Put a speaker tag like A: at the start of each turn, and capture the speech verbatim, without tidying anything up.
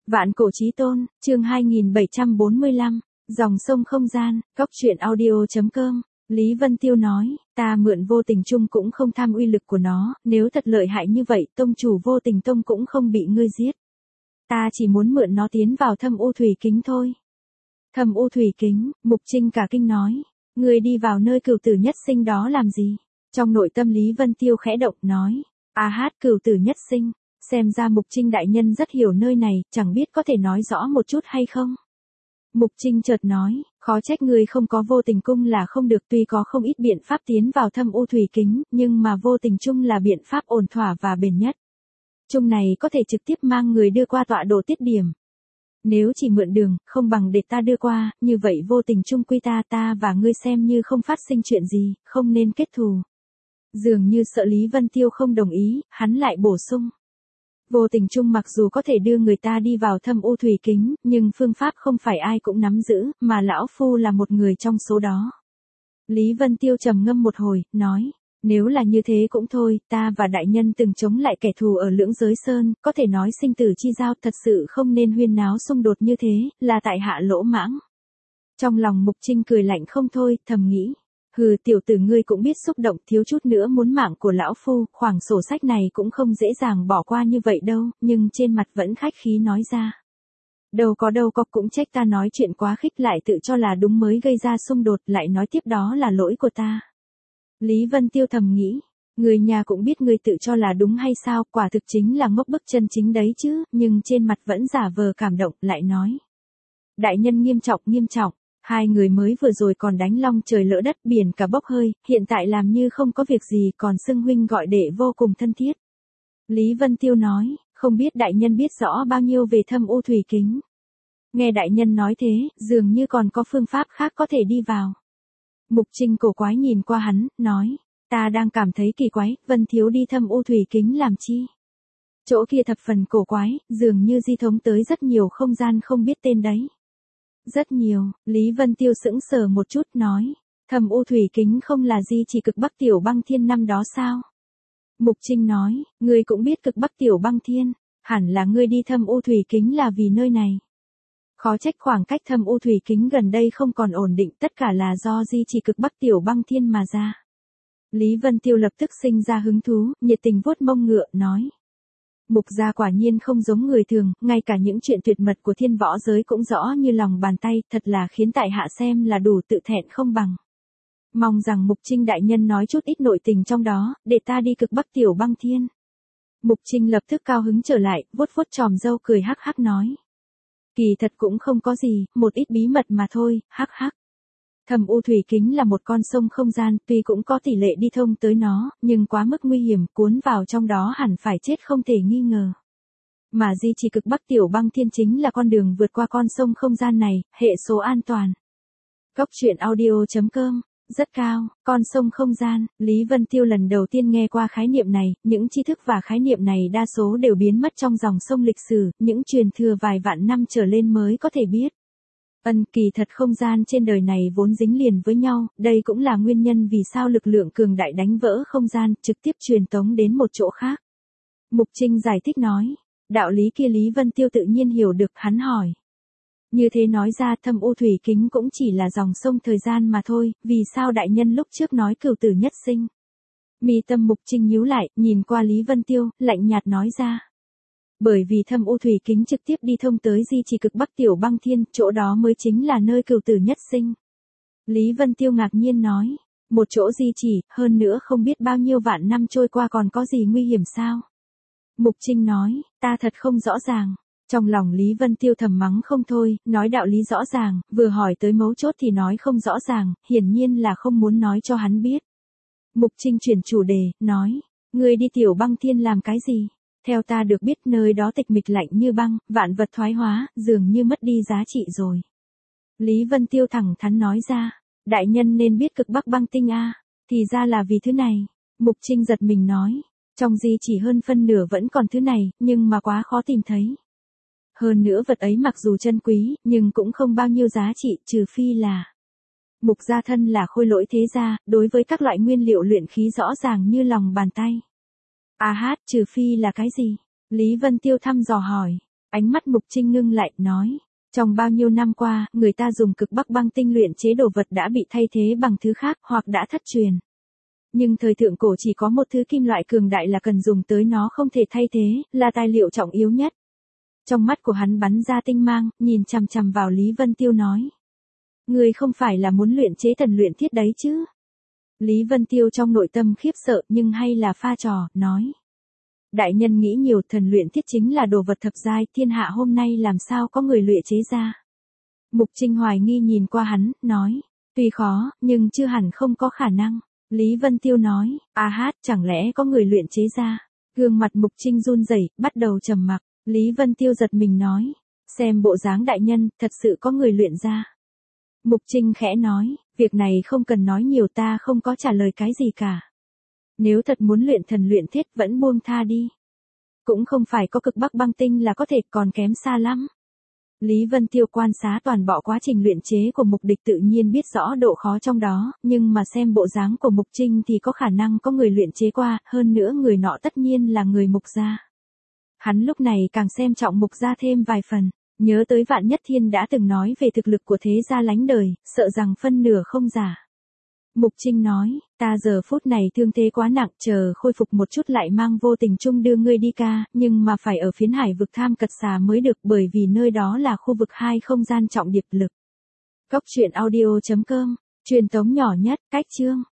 A: Vạn cổ chí tôn, chương hai nghìn bảy trăm bốn mươi lăm, dòng sông không gian, góc truyện audio chấm com. Lý Vân Tiêu nói, ta mượn vô tình chung cũng không tham uy lực của nó, nếu thật lợi hại như vậy tông chủ vô tình tông cũng không bị ngươi giết. Ta chỉ muốn mượn nó tiến vào thâm u thủy kính thôi. Thâm u thủy kính, Mục Trinh cả kinh nói, ngươi đi vào nơi cửu tử nhất sinh đó làm gì? Trong nội tâm Lý Vân Tiêu khẽ động nói, a hát cửu tử nhất sinh, xem ra Mục Trinh đại nhân rất hiểu nơi này, chẳng biết có thể nói rõ một chút hay không? Mục Trinh chợt nói, khó trách ngươi không có vô tình cung là không được, tuy có không ít biện pháp tiến vào thâm u thủy kính, nhưng mà vô tình chung là biện pháp ổn thỏa và bền nhất. Chung này có thể trực tiếp mang người đưa qua tọa độ tiết điểm. Nếu chỉ mượn đường, không bằng để ta đưa qua, như vậy vô tình chung quy ta ta và ngươi xem như không phát sinh chuyện gì, không nên kết thù. Dường như sợ Lý Vân Tiêu không đồng ý, hắn lại bổ sung. Vô tình chung mặc dù có thể đưa người ta đi vào thâm u thủy kính, nhưng phương pháp không phải ai cũng nắm giữ, mà lão phu là một người trong số đó. Lý Vân Tiêu trầm ngâm một hồi, nói, nếu là như thế cũng thôi, ta và đại nhân từng chống lại kẻ thù ở Lưỡng Giới Sơn, có thể nói sinh tử chi giao, thật sự không nên huyên náo xung đột như thế, là tại hạ lỗ mãng. Trong lòng Mục Trinh cười lạnh không thôi, thầm nghĩ. Hừ, tiểu tử ngươi cũng biết xúc động, thiếu chút nữa muốn mạng của lão phu, khoảng sổ sách này cũng không dễ dàng bỏ qua như vậy đâu, nhưng trên mặt vẫn khách khí nói ra. Đâu có đâu có, cũng trách ta nói chuyện quá khích, lại tự cho là đúng mới gây ra xung đột, lại nói tiếp đó là lỗi của ta. Lý Vân Tiêu thầm nghĩ, người nhà cũng biết người tự cho là đúng hay sao, quả thực chính là ngốc bức chân chính đấy chứ, nhưng trên mặt vẫn giả vờ cảm động, lại nói. Đại nhân nghiêm trọng nghiêm trọng. Hai người mới vừa rồi còn đánh long trời lỡ đất, biển cả bốc hơi, hiện tại làm như không có việc gì, còn xưng huynh gọi đệ vô cùng thân thiết. Lý Vân Tiêu nói, không biết đại nhân biết rõ bao nhiêu về thâm u thủy kính. Nghe đại nhân nói thế, dường như còn có phương pháp khác có thể đi vào. Mục Trinh cổ quái nhìn qua hắn, nói, ta đang cảm thấy kỳ quái, Vân Thiếu đi thâm u thủy kính làm chi? Chỗ kia thập phần cổ quái, dường như di thống tới rất nhiều không gian không biết tên đấy. Rất nhiều, Lý Vân Tiêu sững sờ một chút nói, thâm u thủy kính không là di chỉ cực Bắc Tiểu Băng Thiên năm đó sao? Mục Trinh nói, ngươi cũng biết cực Bắc Tiểu Băng Thiên, hẳn là ngươi đi thâm u thủy kính là vì nơi này. Khó trách khoảng cách thâm u thủy kính gần đây không còn ổn định, tất cả là do di chỉ cực Bắc Tiểu Băng Thiên mà ra. Lý Vân Tiêu lập tức sinh ra hứng thú, nhiệt tình vuốt mông ngựa, nói. Mục gia quả nhiên không giống người thường, ngay cả những chuyện tuyệt mật của thiên võ giới cũng rõ như lòng bàn tay, thật là khiến tại hạ xem là đủ tự thẹn không bằng. Mong rằng Mục Trinh đại nhân nói chút ít nội tình trong đó, để ta đi cực Bắc Tiểu Băng Thiên. Mục Trinh lập tức cao hứng trở lại, vuốt vuốt tròm râu cười hắc hắc nói. Kỳ thật cũng không có gì, một ít bí mật mà thôi, hắc hắc. Thâm u thủy kính là một con sông không gian, tuy cũng có tỷ lệ đi thông tới nó, nhưng quá mức nguy hiểm, cuốn vào trong đó hẳn phải chết không thể nghi ngờ. Mà di chỉ cực Bắc Tiểu Băng Thiên chính là con đường vượt qua con sông không gian này, hệ số an toàn. Góc truyện audio chấm com, rất cao, con sông không gian, Lý Vân Tiêu lần đầu tiên nghe qua khái niệm này, những tri thức và khái niệm này đa số đều biến mất trong dòng sông lịch sử, những truyền thừa vài vạn năm trở lên mới có thể biết. Ân, kỳ thật không gian trên đời này vốn dính liền với nhau, đây cũng là nguyên nhân vì sao lực lượng cường đại đánh vỡ không gian, trực tiếp truyền tống đến một chỗ khác. Mục Trinh giải thích nói, đạo lý kia Lý Vân Tiêu tự nhiên hiểu được, hắn hỏi. Như thế nói ra thâm u thủy kính cũng chỉ là dòng sông thời gian mà thôi, vì sao đại nhân lúc trước nói cửu tử nhất sinh? Mi tâm Mục Trinh nhíu lại, nhìn qua Lý Vân Tiêu, lạnh nhạt nói ra. Bởi vì thâm u thủy kính trực tiếp đi thông tới di chỉ cực Bắc Tiểu Băng Thiên, chỗ đó mới chính là nơi cửu tử nhất sinh. Lý Vân Tiêu ngạc nhiên nói, một chỗ di chỉ, hơn nữa không biết bao nhiêu vạn năm trôi qua còn có gì nguy hiểm sao? Mục Trinh nói, ta thật không rõ ràng. Trong lòng Lý Vân Tiêu thầm mắng không thôi, nói đạo lý rõ ràng, vừa hỏi tới mấu chốt thì nói không rõ ràng, hiển nhiên là không muốn nói cho hắn biết. Mục Trinh chuyển chủ đề, nói, ngươi đi Tiểu Băng Thiên làm cái gì? Theo ta được biết nơi đó tịch mịch lạnh như băng, vạn vật thoái hóa, dường như mất đi giá trị rồi. Lý Vân Tiêu thẳng thắn nói ra, đại nhân nên biết cực Bắc Băng Tinh a, thì ra là vì thứ này. Mục Trinh giật mình nói, trong di chỉ hơn phân nửa vẫn còn thứ này, nhưng mà quá khó tìm thấy. Hơn nữa vật ấy mặc dù chân quý, nhưng cũng không bao nhiêu giá trị, trừ phi là. Mục gia thân là khôi lỗi thế gia, đối với các loại nguyên liệu luyện khí rõ ràng như lòng bàn tay. A hát, trừ phi là cái gì? Lý Vân Tiêu thăm dò hỏi. Ánh mắt Mục Trinh ngưng lại, nói. Trong bao nhiêu năm qua, người ta dùng cực bắc băng tinh luyện chế đồ vật đã bị thay thế bằng thứ khác hoặc đã thất truyền. Nhưng thời thượng cổ chỉ có một thứ kim loại cường đại là cần dùng tới nó không thể thay thế, là tài liệu trọng yếu nhất. Trong mắt của hắn bắn ra tinh mang, nhìn chằm chằm vào Lý Vân Tiêu nói. Người không phải là muốn luyện chế thần luyện thiết đấy chứ? Lý Vân Tiêu trong nội tâm khiếp sợ nhưng hay là pha trò, nói. Đại nhân nghĩ nhiều, thần luyện thiết chính là đồ vật thập giai, thiên hạ hôm nay làm sao có người luyện chế ra. Mục Trinh hoài nghi nhìn qua hắn, nói. Tuy khó, nhưng chưa hẳn không có khả năng. Lý Vân Tiêu nói. A hát, chẳng lẽ có người luyện chế ra? Gương mặt Mục Trinh run rẩy, bắt đầu trầm mặc. Lý Vân Tiêu giật mình nói. Xem bộ dáng đại nhân, thật sự có người luyện ra. Mục Trinh khẽ nói. Việc này không cần nói nhiều, ta không có trả lời cái gì cả. Nếu thật muốn luyện thần luyện thiết vẫn buông tha đi. Cũng không phải có cực bắc băng tinh là có thể, còn kém xa lắm. Lý Vân Tiêu quan sát toàn bộ quá trình luyện chế của Mục Địch tự nhiên biết rõ độ khó trong đó, nhưng mà xem bộ dáng của Mục Trinh thì có khả năng có người luyện chế qua, hơn nữa người nọ tất nhiên là người Mục gia. Hắn lúc này càng xem trọng Mục gia thêm vài phần, nhớ tới Vạn Nhất Thiên đã từng nói về thực lực của thế gia lánh đời, sợ rằng phân nửa không giả. Mục Trinh nói, ta giờ phút này thương thế quá nặng, chờ khôi phục một chút lại mang Vô Tình Trung đưa ngươi đi ca, nhưng mà phải ở phiến hải vực Tham Cật Xà mới được, bởi vì nơi đó là khu vực hai không gian trọng điệp lực. Cốc truyện audio chấm com, truyền tống nhỏ nhất, cách chương.